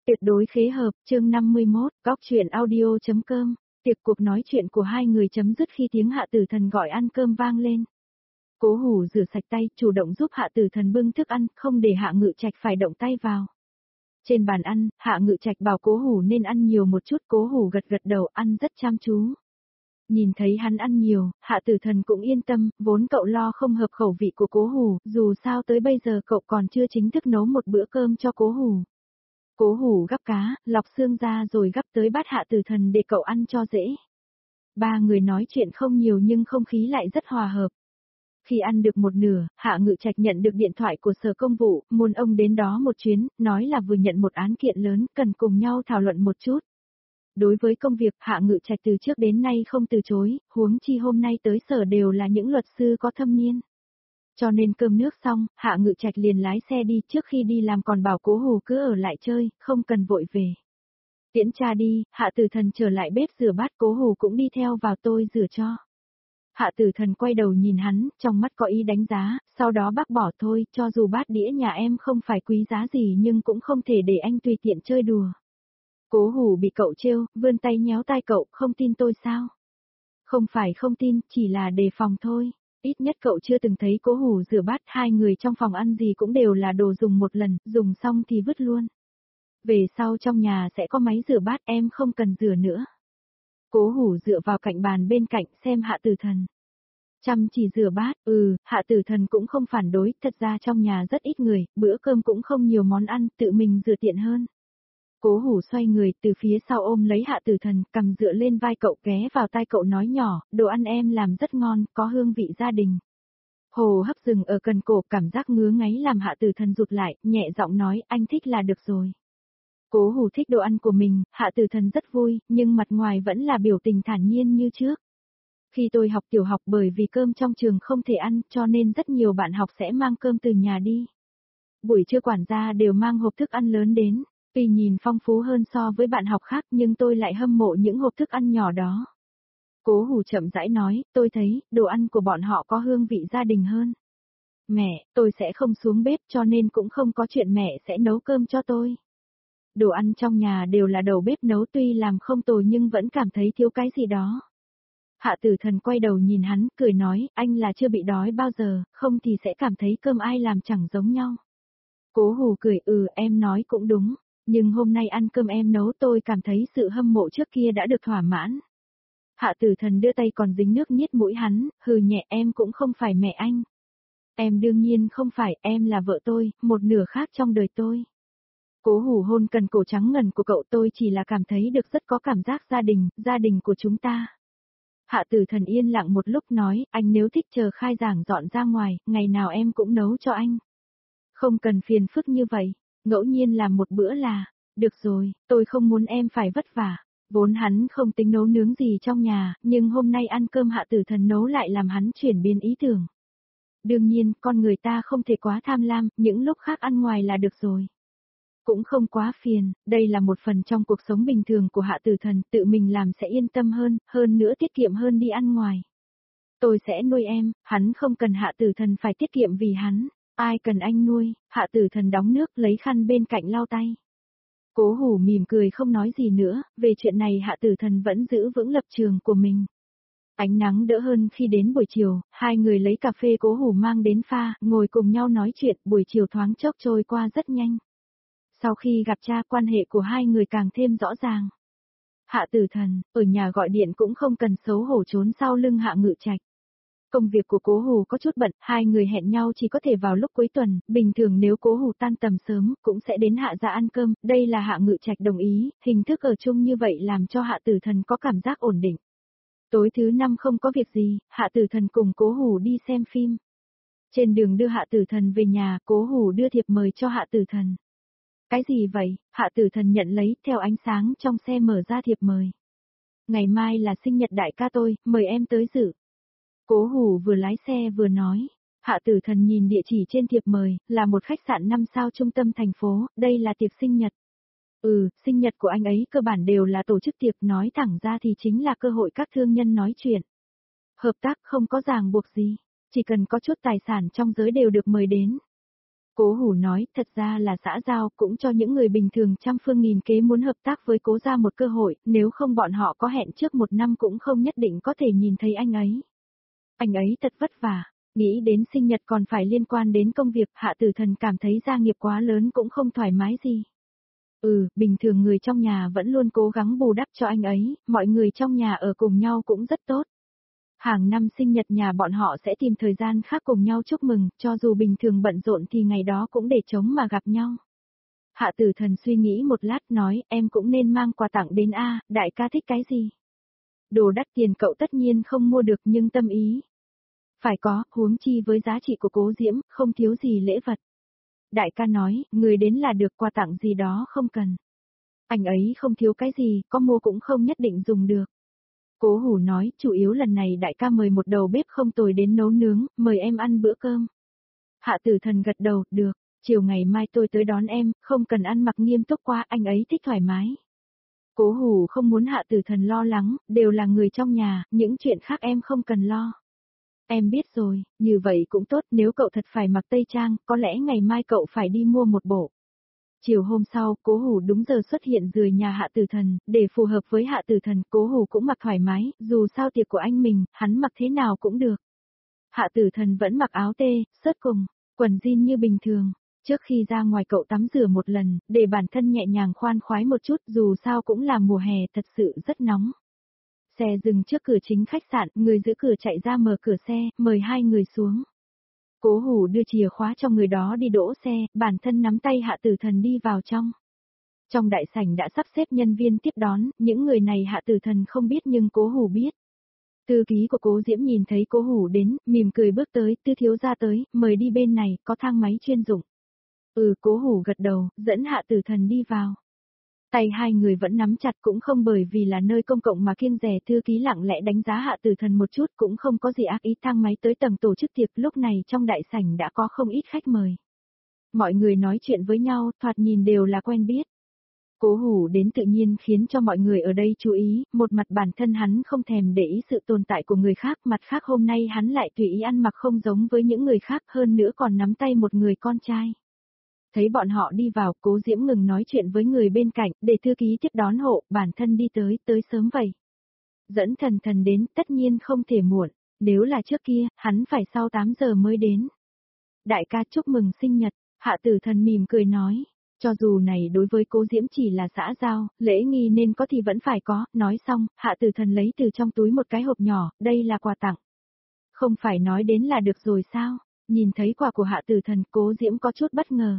Tuyệt đối khế hợp, chương 51, góc chuyện audio.com, tiệc cuộc nói chuyện của hai người chấm dứt khi tiếng Hạ Tử Thần gọi ăn cơm vang lên. Cố Hủ rửa sạch tay, chủ động giúp Hạ Tử Thần bưng thức ăn, không để Hạ Ngự Trạch phải động tay vào. Trên bàn ăn, Hạ Ngự Trạch bảo Cố Hủ nên ăn nhiều một chút, Cố Hủ gật gật đầu, ăn rất chăm chú. Nhìn thấy hắn ăn nhiều, Hạ Tử Thần cũng yên tâm, vốn cậu lo không hợp khẩu vị của Cố Hủ, dù sao tới bây giờ cậu còn chưa chính thức nấu một bữa cơm cho Cố Hủ. Cố Hủ gắp cá, lọc xương ra rồi gắp tới bát Hạ Tử Thần để cậu ăn cho dễ. Ba người nói chuyện không nhiều nhưng không khí lại rất hòa hợp. Khi ăn được một nửa, Hạ Ngự Trạch nhận được điện thoại của Sở Công vụ, muốn ông đến đó một chuyến, nói là vừa nhận một án kiện lớn, cần cùng nhau thảo luận một chút. Đối với công việc, Hạ Ngự Trạch từ trước đến nay không từ chối, huống chi hôm nay tới sở đều là những luật sư có thâm niên. Cho nên cơm nước xong, Hạ Ngự Trạch liền lái xe đi, trước khi đi làm còn bảo Cố Hủ cứ ở lại chơi, không cần vội về. Tiễn cha đi, Hạ Tử Thần trở lại bếp rửa bát, Cố Hủ cũng đi theo vào, tôi rửa cho. Hạ Tử Thần quay đầu nhìn hắn, trong mắt có ý đánh giá, sau đó bác bỏ thôi, cho dù bát đĩa nhà em không phải quý giá gì nhưng cũng không thể để anh tùy tiện chơi đùa. Cố Hủ bị cậu trêu, vươn tay nhéo tai cậu, không tin tôi sao? Không phải không tin, chỉ là đề phòng thôi. Ít nhất cậu chưa từng thấy Cố Hủ rửa bát, hai người trong phòng ăn gì cũng đều là đồ dùng một lần, dùng xong thì vứt luôn. Về sau trong nhà sẽ có máy rửa bát, em không cần rửa nữa. Cố Hủ dựa vào cạnh bàn bên cạnh xem Hạ Tử Thần. Chăm chỉ rửa bát, Hạ Tử Thần cũng không phản đối, thật ra trong nhà rất ít người, bữa cơm cũng không nhiều món ăn, tự mình rửa tiện hơn. Cố Hủ xoay người, từ phía sau ôm lấy Hạ Tử Thần, cầm dựa lên vai cậu, ghé vào tai cậu nói nhỏ, đồ ăn em làm rất ngon, có hương vị gia đình. Hồ hấp dừng ở cần cổ, cảm giác ngứa ngáy làm Hạ Tử Thần rụt lại, nhẹ giọng nói, anh thích là được rồi. Cố Hủ thích đồ ăn của mình, Hạ Tử Thần rất vui, nhưng mặt ngoài vẫn là biểu tình thản nhiên như trước. Khi tôi học tiểu học bởi vì cơm trong trường không thể ăn, cho nên rất nhiều bạn học sẽ mang cơm từ nhà đi. Buổi trưa quản gia đều mang hộp thức ăn lớn đến. Tuy nhìn phong phú hơn so với bạn học khác nhưng tôi lại hâm mộ những hộp thức ăn nhỏ đó. Cố Hủ chậm rãi nói, tôi thấy, đồ ăn của bọn họ có hương vị gia đình hơn. Mẹ, tôi sẽ không xuống bếp cho nên cũng không có chuyện mẹ sẽ nấu cơm cho tôi. Đồ ăn trong nhà đều là đầu bếp nấu, tuy làm không tồi nhưng vẫn cảm thấy thiếu cái gì đó. Hạ Tử Thần quay đầu nhìn hắn, cười nói, anh là chưa bị đói bao giờ, không thì sẽ cảm thấy cơm ai làm chẳng giống nhau. Cố Hủ cười, em nói cũng đúng. Nhưng hôm nay ăn cơm em nấu tôi cảm thấy sự hâm mộ trước kia đã được thỏa mãn. Hạ Tử Thần đưa tay còn dính nước niết mũi hắn, hừ nhẹ, em cũng không phải mẹ anh. Em đương nhiên không phải, em là vợ tôi, một nửa khác trong đời tôi. Cố Hủ hôn cần cổ trắng ngần của cậu, tôi chỉ là cảm thấy được rất có cảm giác gia đình của chúng ta. Hạ Tử Thần yên lặng một lúc nói, anh nếu thích chờ khai giảng dọn ra ngoài, ngày nào em cũng nấu cho anh. Không cần phiền phức như vậy. Ngẫu nhiên làm một bữa là, được rồi, tôi không muốn em phải vất vả. Vốn hắn không tính nấu nướng gì trong nhà, nhưng hôm nay ăn cơm Hạ Tử Thần nấu lại làm hắn chuyển biến ý tưởng. Đương nhiên, con người ta không thể quá tham lam, những lúc khác ăn ngoài là được rồi. Cũng không quá phiền, đây là một phần trong cuộc sống bình thường của Hạ Tử Thần, tự mình làm sẽ yên tâm hơn nữa tiết kiệm hơn đi ăn ngoài. Tôi sẽ nuôi em, hắn không cần Hạ Tử Thần phải tiết kiệm vì hắn. Ai cần anh nuôi, Hạ Tử Thần đóng nước lấy khăn bên cạnh lau tay. Cố Hủ mỉm cười không nói gì nữa, về chuyện này Hạ Tử Thần vẫn giữ vững lập trường của mình. Ánh nắng đỡ hơn khi đến buổi chiều, hai người lấy cà phê Cố Hủ mang đến pha, ngồi cùng nhau nói chuyện, buổi chiều thoáng chốc trôi qua rất nhanh. Sau khi gặp cha, quan hệ của hai người càng thêm rõ ràng. Hạ Tử Thần, ở nhà gọi điện cũng không cần xấu hổ trốn sau lưng Hạ Ngự Trạch. Công việc của Cố Hủ có chút bận, hai người hẹn nhau chỉ có thể vào lúc cuối tuần, bình thường nếu Cố Hủ tan tầm sớm, cũng sẽ đến Hạ gia ăn cơm, đây là Hạ Ngự Trạch đồng ý, hình thức ở chung như vậy làm cho Hạ Tử Thần có cảm giác ổn định. Tối thứ năm không có việc gì, Hạ Tử Thần cùng Cố Hủ đi xem phim. Trên đường đưa Hạ Tử Thần về nhà, Cố Hủ đưa thiệp mời cho Hạ Tử Thần. Cái gì vậy? Hạ Tử Thần nhận lấy, theo ánh sáng trong xe mở ra thiệp mời. Ngày mai là sinh nhật đại ca tôi, mời em tới dự. Cố Hủ vừa lái xe vừa nói. Hạ Tử Thần nhìn địa chỉ trên thiệp mời, là một khách sạn 5 sao trung tâm thành phố, đây là tiệc sinh nhật. Sinh nhật của anh ấy cơ bản đều là tổ chức tiệc, nói thẳng ra thì chính là cơ hội các thương nhân nói chuyện. Hợp tác không có ràng buộc gì, chỉ cần có chút tài sản trong giới đều được mời đến. Cố Hủ nói, thật ra là xã giao cũng cho những người bình thường trăm phương nghìn kế muốn hợp tác với Cố gia một cơ hội, nếu không bọn họ có hẹn trước 1 năm cũng không nhất định có thể nhìn thấy anh ấy. Anh ấy thật vất vả, nghĩ đến sinh nhật còn phải liên quan đến công việc, Hạ Tử Thần cảm thấy gia nghiệp quá lớn cũng không thoải mái gì. Bình thường người trong nhà vẫn luôn cố gắng bù đắp cho anh ấy, mọi người trong nhà ở cùng nhau cũng rất tốt. Hàng năm sinh nhật nhà bọn họ sẽ tìm thời gian khác cùng nhau chúc mừng, cho dù bình thường bận rộn thì ngày đó cũng để trống mà gặp nhau. Hạ Tử Thần suy nghĩ một lát nói, em cũng nên mang quà tặng đến a, đại ca thích cái gì? Đồ đắt tiền cậu tất nhiên không mua được nhưng tâm ý. Phải có, huống chi với giá trị của Cố Diễm, không thiếu gì lễ vật. Đại ca nói, người đến là được, quà tặng gì đó không cần. Anh ấy không thiếu cái gì, có mua cũng không nhất định dùng được. Cố Hủ nói, chủ yếu lần này đại ca mời một đầu bếp không tồi đến nấu nướng, mời em ăn bữa cơm. Hạ Tử Thần gật đầu, được, chiều ngày mai tôi tới đón em, không cần ăn mặc nghiêm túc quá, anh ấy thích thoải mái. Cố Hủ không muốn Hạ Tử Thần lo lắng, đều là người trong nhà, những chuyện khác em không cần lo. Em biết rồi, như vậy cũng tốt, nếu cậu thật phải mặc tây trang, có lẽ ngày mai cậu phải đi mua một bộ. Chiều hôm sau, Cố Hủ đúng giờ xuất hiện rời nhà Hạ Tử Thần, để phù hợp với Hạ Tử Thần, Cố Hủ cũng mặc thoải mái, dù sao tiệc của anh mình, hắn mặc thế nào cũng được. Hạ Tử Thần vẫn mặc áo tê, sớt cùng, quần jean như bình thường. Trước khi ra ngoài cậu tắm rửa một lần, để bản thân nhẹ nhàng khoan khoái một chút, dù sao cũng là mùa hè thật sự rất nóng. Xe dừng trước cửa chính khách sạn, người giữ cửa chạy ra mở cửa xe, mời hai người xuống. Cố Hủ đưa chìa khóa cho người đó đi đỗ xe, bản thân nắm tay Hạ Tử Thần đi vào trong. Trong đại sảnh đã sắp xếp nhân viên tiếp đón, những người này Hạ Tử Thần không biết nhưng Cố Hủ biết. Thư ký của Cố Diễm nhìn thấy Cố Hủ đến, mỉm cười bước tới, Tư thiếu gia tới, mời đi bên này, có thang máy chuyên dụng. Cố Hủ gật đầu, dẫn Hạ Tử Thần đi vào. Tay hai người vẫn nắm chặt cũng không bởi vì là nơi công cộng mà kiêng dè, thư ký lặng lẽ đánh giá Hạ Tử Thần một chút cũng không có gì ác ý, thang máy tới tầng tổ chức tiệc, lúc này trong đại sảnh đã có không ít khách mời. Mọi người nói chuyện với nhau, thoạt nhìn đều là quen biết. Cố Hủ đến tự nhiên khiến cho mọi người ở đây chú ý, một mặt bản thân hắn không thèm để ý sự tồn tại của người khác, mặt khác hôm nay hắn lại tùy ý ăn mặc không giống với những người khác, hơn nữa còn nắm tay một người con trai. Thấy bọn họ đi vào, Cố Diễm ngừng nói chuyện với người bên cạnh, để thư ký tiếp đón hộ, bản thân đi tới sớm vậy. Dẫn Thần Thần đến, tất nhiên không thể muộn, nếu là trước kia, hắn phải sau 8 giờ mới đến. Đại ca chúc mừng sinh nhật, Hạ Tử Thần mỉm cười nói, cho dù này đối với Cố Diễm chỉ là xã giao, lễ nghi nên có thì vẫn phải có, nói xong, Hạ Tử Thần lấy từ trong túi một cái hộp nhỏ, đây là quà tặng. Không phải nói đến là được rồi sao, nhìn thấy quà của Hạ Tử Thần, Cố Diễm có chút bất ngờ.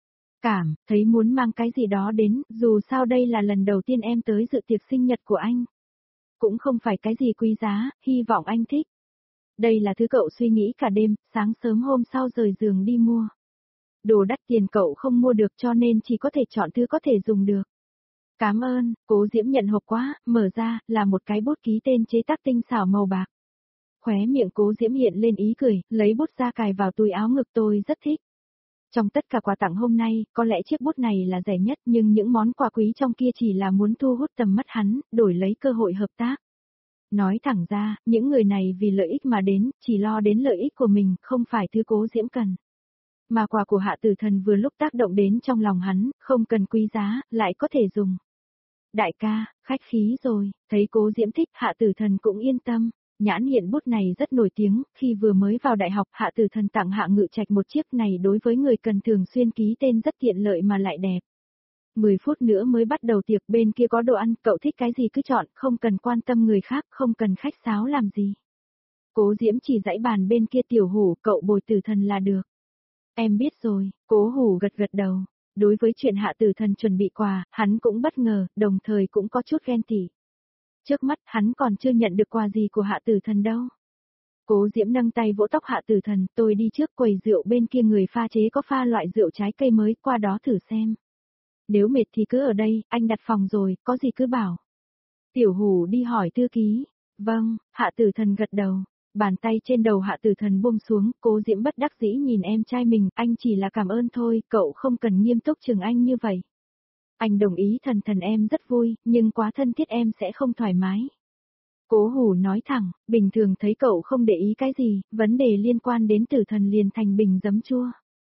Thấy muốn mang cái gì đó đến, dù sao đây là lần đầu tiên em tới dự tiệc sinh nhật của anh. Cũng không phải cái gì quý giá, hy vọng anh thích. Đây là thứ cậu suy nghĩ cả đêm, sáng sớm hôm sau rời giường đi mua. Đồ đắt tiền cậu không mua được cho nên chỉ có thể chọn thứ có thể dùng được. Cảm ơn, Cố Diễm nhận hộp quá, mở ra, là một cái bút ký tên chế tác tinh xảo màu bạc. Khóe miệng Cố Diễm hiện lên ý cười, lấy bút ra cài vào túi áo ngực, tôi rất thích. Trong tất cả quà tặng hôm nay, có lẽ chiếc bút này là rẻ nhất nhưng những món quà quý trong kia chỉ là muốn thu hút tầm mắt hắn, đổi lấy cơ hội hợp tác. Nói thẳng ra, những người này vì lợi ích mà đến, chỉ lo đến lợi ích của mình, không phải thứ Cố Diễm cần. Mà quà của Hạ Tử Thần vừa lúc tác động đến trong lòng hắn, không cần quý giá, lại có thể dùng. Đại ca, khách khí rồi, thấy Cố Diễm thích, Hạ Tử Thần cũng yên tâm. Nhãn hiện bút này rất nổi tiếng, khi vừa mới vào đại học Hạ Tử Thần tặng Hạ Ngự Trạch một chiếc này đối với người cần thường xuyên ký tên rất tiện lợi mà lại đẹp. 10 phút nữa mới bắt đầu tiệc, bên kia có đồ ăn, cậu thích cái gì cứ chọn, không cần quan tâm người khác, không cần khách sáo làm gì. Cố Diễm chỉ dãy bàn bên kia, Tiểu Hủ, cậu bồi Tử Thần là được. Em biết rồi, Cố Hủ gật gật đầu. Đối với chuyện Hạ Tử Thần chuẩn bị quà, hắn cũng bất ngờ, đồng thời cũng có chút ghen tị. Trước mắt hắn còn chưa nhận được quà gì của Hạ Tử Thần đâu. Cố Diễm nâng tay vỗ tóc Hạ Tử Thần, tôi đi trước, quầy rượu bên kia người pha chế có pha loại rượu trái cây mới, qua đó thử xem. Nếu mệt thì cứ ở đây, anh đặt phòng rồi, có gì cứ bảo. Tiểu Hủ đi hỏi thư ký. Vâng, Hạ Tử Thần gật đầu. Bàn tay trên đầu Hạ Tử Thần buông xuống, Cố Diễm bất đắc dĩ nhìn em trai mình, anh chỉ là cảm ơn thôi, cậu không cần nghiêm túc chừng anh như vậy. Anh đồng ý, Thần Thần em rất vui, nhưng quá thân thiết em sẽ không thoải mái. Cố Hủ nói thẳng, bình thường thấy cậu không để ý cái gì, vấn đề liên quan đến Tử Thần liền thành bình giấm chua.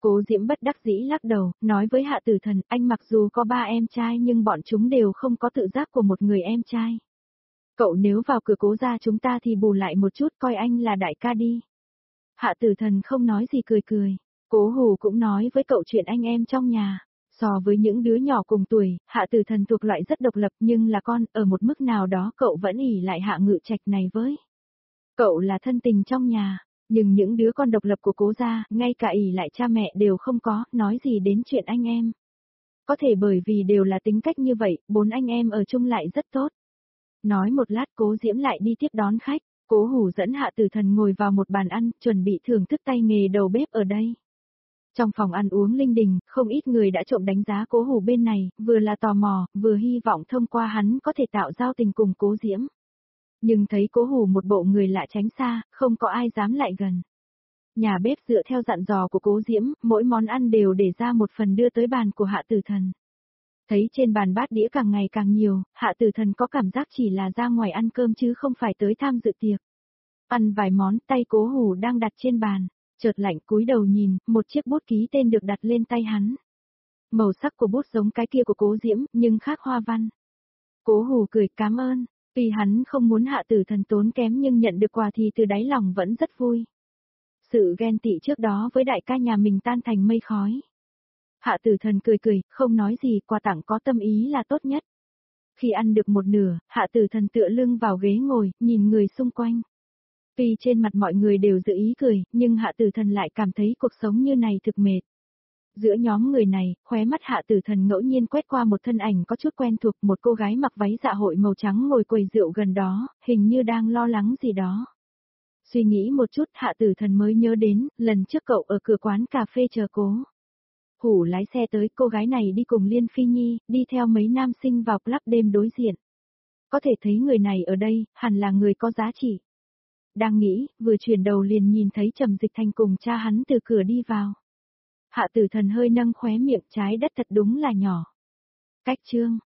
Cố Diễm bất đắc dĩ lắc đầu, nói với Hạ Tử Thần, anh mặc dù có 3 em trai nhưng bọn chúng đều không có tự giác của một người em trai. Cậu nếu vào cửa Cố gia chúng ta thì bù lại một chút, coi anh là đại ca đi. Hạ Tử Thần không nói gì cười cười. Cố Hù cũng nói với cậu chuyện anh em trong nhà. So với những đứa nhỏ cùng tuổi, Hạ Tử Thần thuộc loại rất độc lập nhưng là con, ở một mức nào đó cậu vẫn ỷ lại Hạ Ngự Trạch này với. Cậu là thân tình trong nhà, nhưng những đứa con độc lập của Cố gia, ngay cả ỷ lại cha mẹ đều không có, nói gì đến chuyện anh em. Có thể bởi vì đều là tính cách như vậy, 4 anh em ở chung lại rất tốt. Nói một lát Cố Diễm lại đi tiếp đón khách, Cố Hù dẫn Hạ Tử Thần ngồi vào một bàn ăn, chuẩn bị thưởng thức tay nghề đầu bếp ở đây. Trong phòng ăn uống linh đình, không ít người đã trộm đánh giá Cố Hù bên này, vừa là tò mò, vừa hy vọng thông qua hắn có thể tạo giao tình cùng Cố Diễm. Nhưng thấy Cố Hù một bộ người lạ tránh xa, không có ai dám lại gần. Nhà bếp dựa theo dặn dò của Cố Diễm, mỗi món ăn đều để ra một phần đưa tới bàn của Hạ Tử Thần. Thấy trên bàn bát đĩa càng ngày càng nhiều, Hạ Tử Thần có cảm giác chỉ là ra ngoài ăn cơm chứ không phải tới tham dự tiệc. Ăn vài món, tay Cố Hù đang đặt trên bàn, chợt lạnh cúi đầu nhìn, một chiếc bút ký tên được đặt lên tay hắn. Màu sắc của bút giống cái kia của Cố Diễm, nhưng khác hoa văn. Cố Hù cười cảm ơn, vì hắn không muốn Hạ Tử Thần tốn kém nhưng nhận được quà thì từ đáy lòng vẫn rất vui. Sự ghen tị trước đó với đại ca nhà mình tan thành mây khói. Hạ Tử Thần cười cười, không nói gì, quà tặng có tâm ý là tốt nhất. Khi ăn được một nửa, Hạ Tử Thần tựa lưng vào ghế ngồi, nhìn người xung quanh. Vì trên mặt mọi người đều dự ý cười, nhưng Hạ Tử Thần lại cảm thấy cuộc sống như này thực mệt. Giữa nhóm người này, khóe mắt Hạ Tử Thần ngẫu nhiên quét qua một thân ảnh có chút quen thuộc, một cô gái mặc váy dạ hội màu trắng ngồi quầy rượu gần đó, hình như đang lo lắng gì đó. Suy nghĩ một chút, Hạ Tử Thần mới nhớ đến, lần trước cậu ở cửa quán cà phê chờ Cố Hủ lái xe tới, cô gái này đi cùng Liên Phi Nhi, đi theo mấy nam sinh vào club đêm đối diện. Có thể thấy người này ở đây, hẳn là người có giá trị. Đang nghĩ, vừa chuyển đầu liền nhìn thấy Trầm Dịch Thành cùng cha hắn từ cửa đi vào. Hạ Tử Thần hơi nâng khóe miệng, trái đất thật đúng là nhỏ. Cách chương